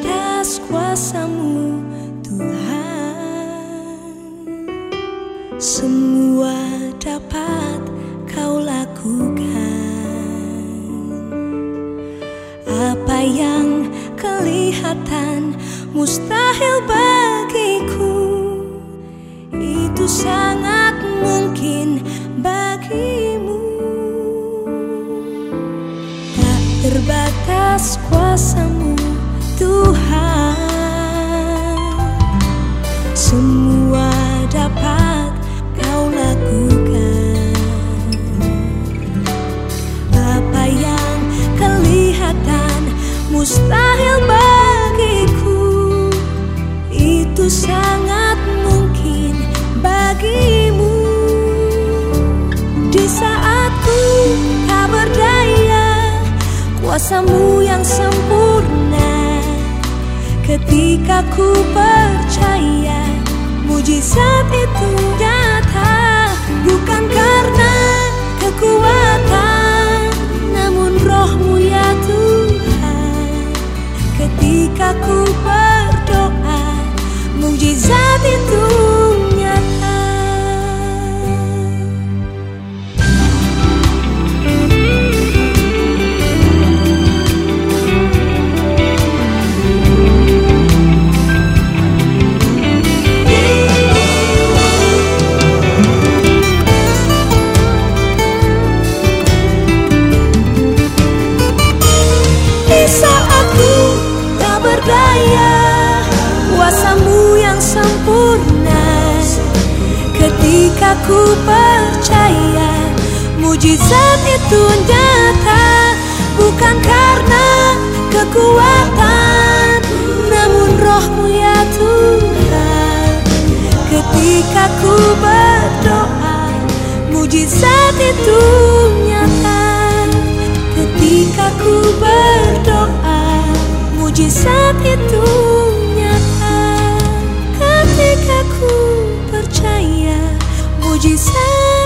terbatas kuasa-Mu Tuhan. Semua dapat Kau lakukan. Apa yang kelihatan mustahil bagiku, itu sangat mungkin bagimu. Tak terbatas kuasa-Mu Tuhan. Semua dapat Kau lakukan. Apa yang kelihatan mustahil bagiku, itu sangat mungkin bagimu. Di saat ku tak berdaya, kuasa-Mu yang sempurna. Ketika ku percaya, mujizat itu nyata. Bukan karena kekuatan, namun Roh-Mu ya Tuhan. Ketika ku berdoa, mujizat itu nyata. Di saat ku tak berdaya, kuasa-Mu yang sempurna. Ketika ku percaya, mujizat itu nyata. Bukan karena kekuatan, namun Roh-Mu ya Tuhan. Ketika ku berdoa, mujizat itu nyata. Ketika ku berdoa, mujizat itu nyata. Ketika ku percaya, mujizat